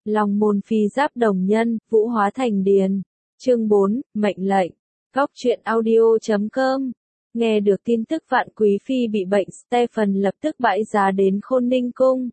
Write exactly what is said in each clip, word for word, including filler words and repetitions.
Long môn phi giáp đồng nhân, vũ hóa thành điền. Chương bốn, mệnh lệnh. Góc truyện audio chấm com. Nghe được tin tức Vạn Quý Phi bị bệnh, Stephen lập tức bãi giá đến Khôn Ninh Cung.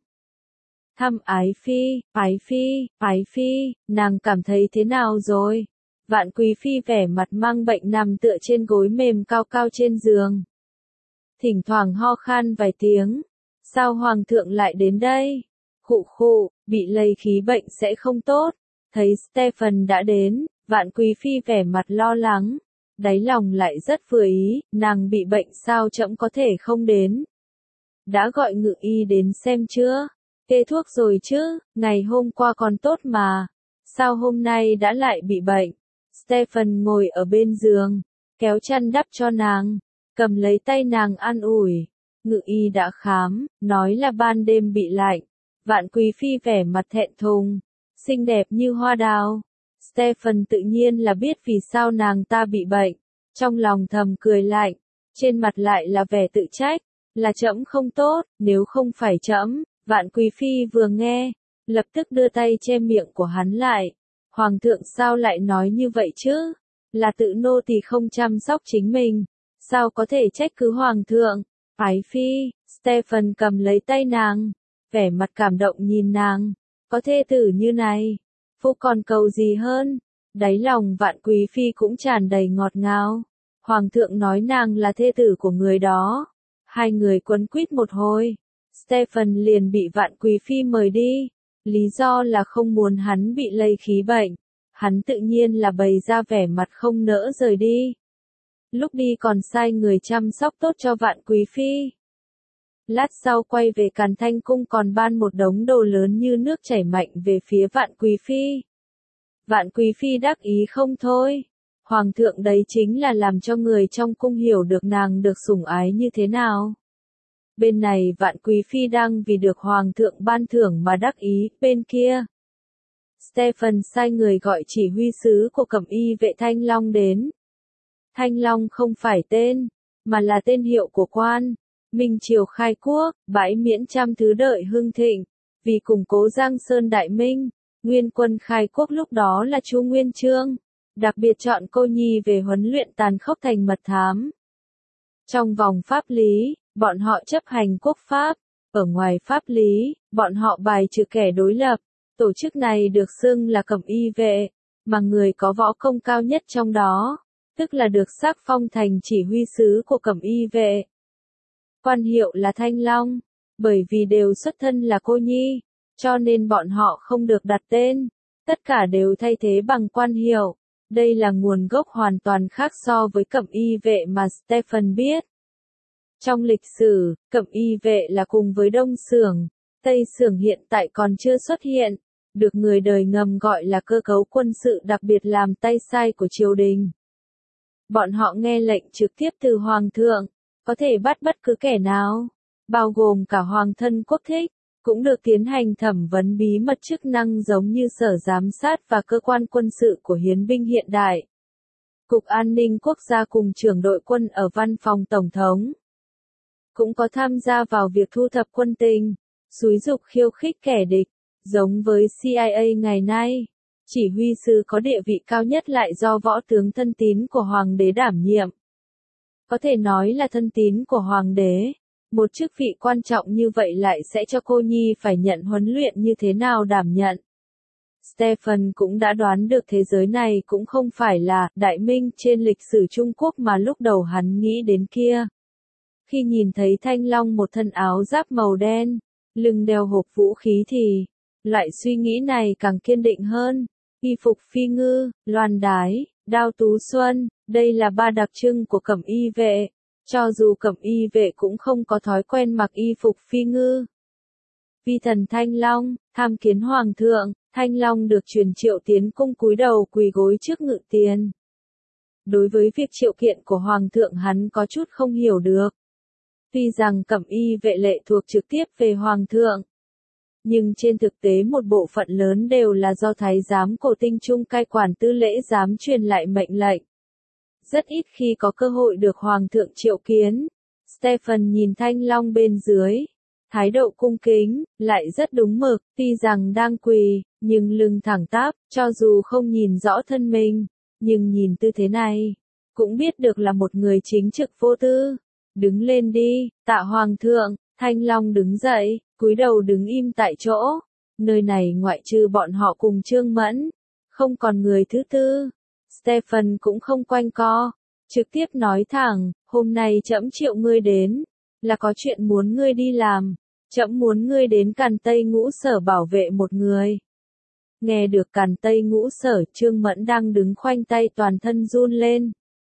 Thăm Ái Phi, Ái Phi, Ái Phi, nàng cảm thấy thế nào rồi? Vạn Quý Phi vẻ mặt mang bệnh nằm tựa trên gối mềm cao cao trên giường. Thỉnh thoảng ho khan vài tiếng. Sao Hoàng thượng lại đến đây? Khụ khụ, bị lây khí bệnh sẽ không tốt. Thấy Stephen đã đến, Vạn Quý Phi vẻ mặt lo lắng. Đáy lòng lại rất vừa ý, nàng bị bệnh sao trẫm có thể không đến. Đã gọi ngự y đến xem chưa? Kê thuốc rồi chứ, ngày hôm qua còn tốt mà. Sao hôm nay đã lại bị bệnh? Stephen ngồi ở bên giường, kéo chăn đắp cho nàng, cầm lấy tay nàng an ủi. Ngự y đã khám, nói là ban đêm bị lạnh. Vạn Quý Phi vẻ mặt thẹn thùng, xinh đẹp như hoa đào. Stephen tự nhiên là biết vì sao nàng ta bị bệnh, trong lòng thầm cười lạnh, trên mặt lại là vẻ tự trách, là trẫm không tốt, nếu không phải trẫm. Vạn Quý Phi vừa nghe, lập tức đưa tay che miệng của hắn lại. Hoàng thượng sao lại nói như vậy chứ? Là tự nô tỳ không chăm sóc chính mình, sao có thể trách cứ Hoàng thượng? Ái Phi, Stephen cầm lấy tay nàng, vẻ mặt cảm động nhìn nàng, có thê tử như này, phu còn cầu gì hơn? Đáy lòng Vạn Quý Phi cũng tràn đầy ngọt ngào. Hoàng thượng nói nàng là thê tử của người đó. Hai người quấn quýt một hồi, Stephen liền bị Vạn Quý Phi mời đi, lý do là không muốn hắn bị lây khí bệnh. Hắn tự nhiên là bày ra vẻ mặt không nỡ rời đi. Lúc đi còn sai người chăm sóc tốt cho Vạn Quý Phi. Lát sau quay về Càn Thanh Cung còn ban một đống đồ lớn như nước chảy mạnh về phía Vạn Quý Phi. Vạn Quý Phi đắc ý không thôi. Hoàng thượng đấy chính là làm cho người trong cung hiểu được nàng được sủng ái như thế nào. Bên này Vạn Quý Phi đang vì được Hoàng thượng ban thưởng mà đắc ý, bên kia. Stephen sai người gọi chỉ huy sứ của Cẩm Y vệ Thanh Long đến. Thanh Long không phải tên, mà là tên hiệu của quan. Minh triều khai quốc, bãi miễn trăm thứ đợi hưng thịnh. Vì củng cố Giang Sơn Đại Minh, nguyên quân khai quốc lúc đó là Chu Nguyên Chương. Đặc biệt chọn cô nhi về huấn luyện tàn khốc thành mật thám. Trong vòng pháp lý, bọn họ chấp hành quốc pháp. Ở ngoài pháp lý, bọn họ bài trừ kẻ đối lập. Tổ chức này được xưng là Cẩm Y vệ, mà người có võ công cao nhất trong đó, tức là được sắc phong thành chỉ huy sứ của Cẩm Y vệ. Quan hiệu là Thanh Long, bởi vì đều xuất thân là cô nhi, cho nên bọn họ không được đặt tên, tất cả đều thay thế bằng quan hiệu. Đây là nguồn gốc hoàn toàn khác so với Cẩm Y vệ mà Stephen biết. Trong lịch sử, Cẩm Y vệ là cùng với Đông Xưởng, Tây Xưởng hiện tại còn chưa xuất hiện, được người đời ngầm gọi là cơ cấu quân sự đặc biệt làm tay sai của triều đình. Bọn họ nghe lệnh trực tiếp từ Hoàng thượng, có thể bắt bất cứ kẻ nào, bao gồm cả Hoàng thân quốc thích, cũng được tiến hành thẩm vấn bí mật chức năng giống như sở giám sát và cơ quan quân sự của hiến binh hiện đại. Cục An ninh Quốc gia cùng trưởng đội quân ở văn phòng Tổng thống cũng có tham gia vào việc thu thập quân tình, xúi giục khiêu khích kẻ địch, giống với C I A ngày nay. Chỉ huy sứ có địa vị cao nhất lại do võ tướng thân tín của Hoàng đế đảm nhiệm. Có thể nói là thân tín của Hoàng đế. Một chức vị quan trọng như vậy lại sẽ cho cô nhi phải nhận huấn luyện như thế nào đảm nhận. Stephen cũng đã đoán được thế giới này cũng không phải là Đại Minh trên lịch sử Trung Quốc mà lúc đầu hắn nghĩ đến kia. Khi nhìn thấy Thanh Long một thân áo giáp màu đen, lưng đeo hộp vũ khí thì, loại suy nghĩ này càng kiên định hơn. Y phục phi ngư, loan đái, đao tú xuân, đây là ba đặc trưng của Cẩm Y vệ. Cho dù Cẩm Y vệ cũng không có thói quen mặc y phục phi ngư. Vi thần Thanh Long, tham kiến Hoàng thượng, Thanh Long được truyền triệu tiến cung cúi đầu quỳ gối trước ngự tiền. Đối với việc triệu kiện của Hoàng thượng hắn có chút không hiểu được. Tuy rằng Cẩm Y vệ lệ thuộc trực tiếp về Hoàng thượng, nhưng trên thực tế một bộ phận lớn đều là do Thái giám Cổ Tinh Trung cai quản tư lễ giám truyền lại mệnh lệnh. Rất ít khi có cơ hội được Hoàng thượng triệu kiến. Stephen nhìn Thanh Long bên dưới. thái độ cung kính, lại rất đúng mực, tuy rằng đang quỳ, nhưng lưng thẳng tắp, cho dù không nhìn rõ thân mình, nhưng nhìn tư thế này, cũng biết được là một người chính trực vô tư. Đứng lên đi, tạ hoàng thượng. Thanh Long đứng dậy, cúi đầu đứng im tại chỗ. Nơi này ngoại trừ bọn họ cùng Trương Mẫn, không còn người thứ tư. Stephen cũng không quanh co, trực tiếp nói thẳng, hôm nay trẫm triệu ngươi đến, là có chuyện muốn ngươi đi làm. Trẫm muốn ngươi đến Càn Tây Ngũ Sở bảo vệ một người. Nghe được Càn Tây Ngũ Sở, Trương Mẫn đang đứng khoanh tay toàn thân run lên.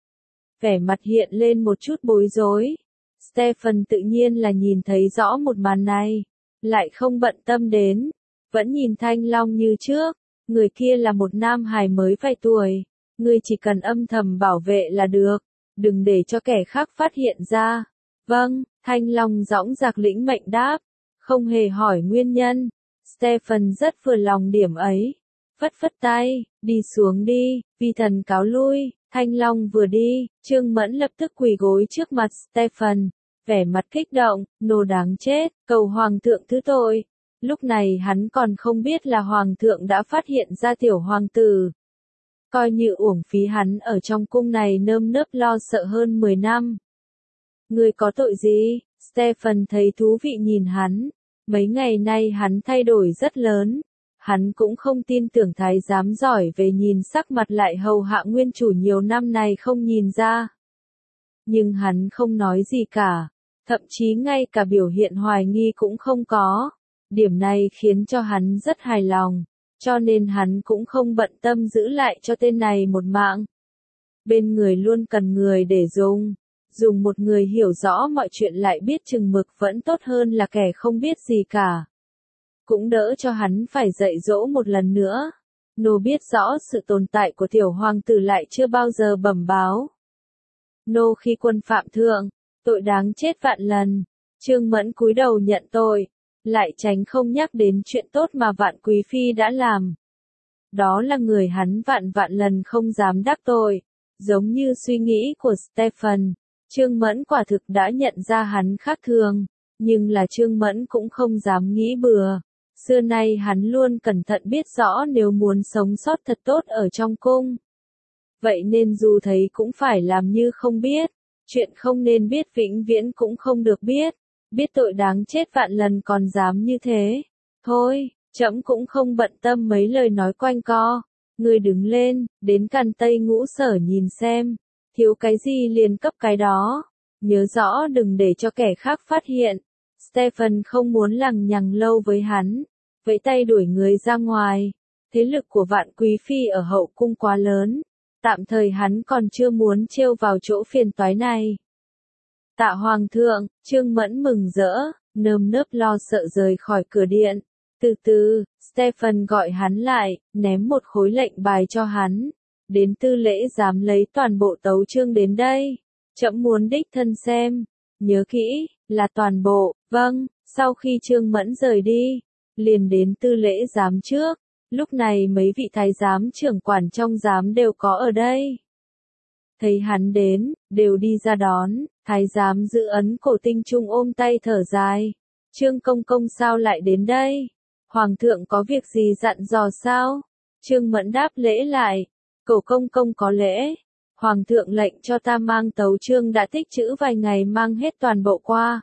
Vẻ mặt hiện lên một chút bối rối. Stephen tự nhiên là nhìn thấy rõ một màn này, lại không bận tâm đến, vẫn nhìn Thanh Long như trước, người kia là một nam hài mới vài tuổi, ngươi chỉ cần âm thầm bảo vệ là được, đừng để cho kẻ khác phát hiện ra. Vâng, Thanh Long dõng dạc lĩnh mệnh đáp, không hề hỏi nguyên nhân. Stephen rất vừa lòng điểm ấy, phất phất tay, đi xuống đi, vi thần cáo lui. Thanh Long vừa đi, Trương Mẫn lập tức quỳ gối trước mặt Stephen, vẻ mặt kích động, nô đáng chết, cầu hoàng thượng thứ tội. Lúc này hắn còn không biết là hoàng thượng đã phát hiện ra tiểu hoàng tử. Coi như uổng phí hắn ở trong cung này nơm nớp lo sợ hơn mười năm. Ngươi có tội gì? Stephen thấy thú vị nhìn hắn. Mấy ngày nay hắn thay đổi rất lớn. Hắn cũng không tin tưởng thái giám giỏi về nhìn sắc mặt lại hầu hạ nguyên chủ nhiều năm này không nhìn ra. Nhưng hắn không nói gì cả, thậm chí ngay cả biểu hiện hoài nghi cũng không có. Điểm này khiến cho hắn rất hài lòng, cho nên hắn cũng không bận tâm giữ lại cho tên này một mạng. Bên người luôn cần người để dùng, dùng một người hiểu rõ mọi chuyện lại biết chừng mực vẫn tốt hơn là kẻ không biết gì cả. Cũng đỡ cho hắn phải dạy dỗ một lần nữa. Nô biết rõ sự tồn tại của tiểu hoàng tử lại chưa bao giờ bẩm báo. Nô khi quân phạm thượng, tội đáng chết vạn lần. Trương Mẫn cúi đầu nhận tội, lại tránh không nhắc đến chuyện tốt mà Vạn Quý Phi đã làm. Đó là người hắn vạn vạn lần không dám đắc tội. Giống như suy nghĩ của Stephen, Trương Mẫn quả thực đã nhận ra hắn khác thường, nhưng là Trương Mẫn cũng không dám nghĩ bừa. Xưa nay hắn luôn cẩn thận biết rõ nếu muốn sống sót thật tốt ở trong cung. Vậy nên dù thấy cũng phải làm như không biết, chuyện không nên biết vĩnh viễn cũng không được biết, biết tội đáng chết vạn lần còn dám như thế. Thôi, trẫm cũng không bận tâm mấy lời nói quanh co, ngươi đứng lên, đến Càn Tây Ngũ Sở nhìn xem, thiếu cái gì liền cấp cái đó, nhớ rõ đừng để cho kẻ khác phát hiện. Stephen không muốn lằng nhằng lâu với hắn, vẫy tay đuổi người ra ngoài. Thế lực của Vạn Quý Phi ở hậu cung quá lớn, tạm thời hắn còn chưa muốn trêu vào chỗ phiền toái này. Tạ hoàng thượng, Trương Mẫn mừng rỡ, nơm nớp lo sợ rời khỏi cửa điện. Từ từ, Stephen gọi hắn lại, ném một khối lệnh bài cho hắn. Đến tư lễ dám lấy toàn bộ tấu chương đến đây. Trẫm muốn đích thân xem. Nhớ kỹ, là toàn bộ. Vâng, sau khi Trương Mẫn rời đi, liền đến tư lễ giám trước. Lúc này mấy vị thái giám trưởng quản trong giám đều có ở đây. Thấy hắn đến, đều đi ra đón, thái giám giữ ấn cổ Tinh Trung ôm tay thở dài. Trương công công sao lại đến đây? Hoàng thượng có việc gì dặn dò sao? Trương Mẫn đáp lễ lại. Cổ công công có lễ. Hoàng thượng lệnh cho ta mang tấu chương đã tích trữ vài ngày mang hết toàn bộ qua.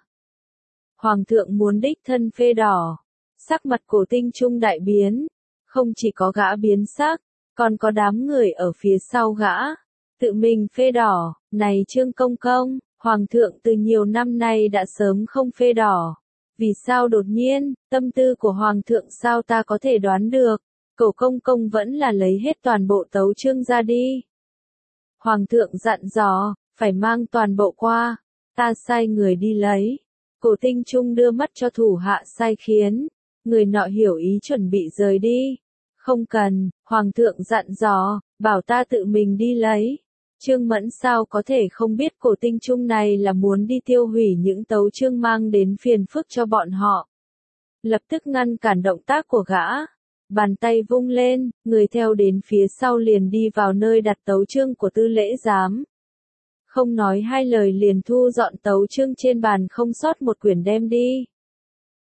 Hoàng thượng muốn đích thân phê đỏ. Sắc mặt cổ Tinh Trung đại biến. Không chỉ có gã biến sắc, còn có đám người ở phía sau gã. Tự mình phê đỏ, này Trương công công, Hoàng thượng từ nhiều năm nay đã sớm không phê đỏ. Vì sao đột nhiên, tâm tư của Hoàng thượng sao ta có thể đoán được, cổ công công vẫn là lấy hết toàn bộ tấu chương ra đi. Hoàng thượng dặn dò, phải mang toàn bộ qua, ta sai người đi lấy. Cổ Tinh Trung đưa mắt cho thủ hạ sai khiến, người nọ hiểu ý chuẩn bị rời đi. Không cần, Hoàng thượng dặn dò, bảo ta tự mình đi lấy. Trương Mẫn sao có thể không biết cổ Tinh Trung này là muốn đi tiêu hủy những tấu chương mang đến phiền phức cho bọn họ. Lập tức ngăn cản động tác của gã. Bàn tay vung lên, người theo đến phía sau liền đi vào nơi đặt tấu chương của tư lễ giám. Không nói hai lời liền thu dọn tấu chương trên bàn không sót một quyển đem đi.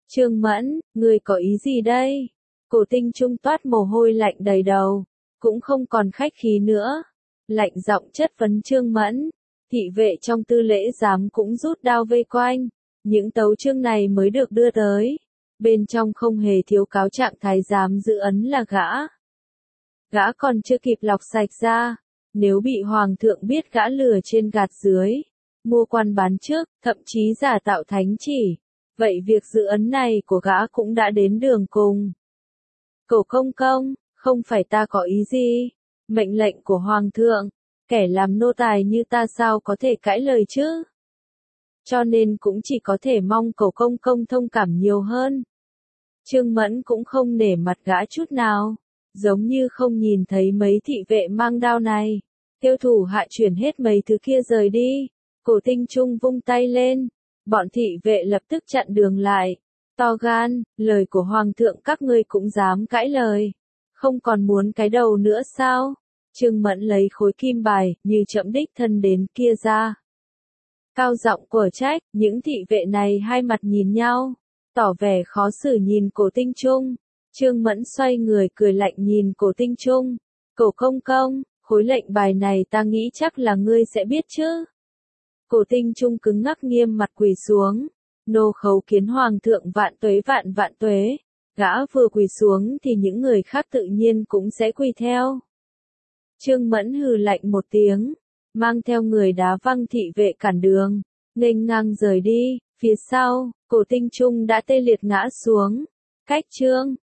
Trương Mẫn, ngươi có ý gì đây? Cổ Tinh Trung toát mồ hôi lạnh đầy đầu, cũng không còn khách khí nữa. Lạnh giọng chất vấn Trương Mẫn, thị vệ trong tư lễ giám cũng rút đao vây quanh, những tấu chương này mới được đưa tới. Bên trong không hề thiếu cáo trạng thái giám giữ ấn là gã. Gã còn chưa kịp lọc sạch ra, nếu bị hoàng thượng biết gã lừa trên gạt dưới, mua quan bán trước, thậm chí giả tạo thánh chỉ, vậy việc giữ ấn này của gã cũng đã đến đường cùng. Cổ công công, không phải ta có ý gì, mệnh lệnh của hoàng thượng, kẻ làm nô tài như ta sao có thể cãi lời chứ? Cho nên cũng chỉ có thể mong cổ công công thông cảm nhiều hơn. Trương Mẫn cũng không nể mặt gã chút nào, giống như không nhìn thấy mấy thị vệ mang đao này. Kêu thủ hạ chuyển hết mấy thứ kia rời đi. Cổ Tinh Trung vung tay lên, bọn thị vệ lập tức chặn đường lại. To gan, lời của hoàng thượng các ngươi cũng dám cãi lời. Không còn muốn cái đầu nữa sao? Trương Mẫn lấy khối kim bài, như trẫm đích thân đến kia ra. Cao giọng của trách, những thị vệ này hai mặt nhìn nhau, tỏ vẻ khó xử nhìn Cổ Tinh Trung. Trương Mẫn xoay người cười lạnh nhìn Cổ Tinh Trung. Cổ công công, khối lệnh bài này ta nghĩ chắc là ngươi sẽ biết chứ. Cổ Tinh Trung cứng ngắc nghiêm mặt quỳ xuống. Nô khấu kiến hoàng thượng vạn tuế vạn vạn tuế. Gã vừa quỳ xuống thì những người khác tự nhiên cũng sẽ quỳ theo. Trương Mẫn hừ lạnh một tiếng, mang theo người đá văng thị vệ cản đường, nghênh ngang rời đi. Phía sau, Cổ Tinh Trung đã tê liệt ngã xuống. Cách Trương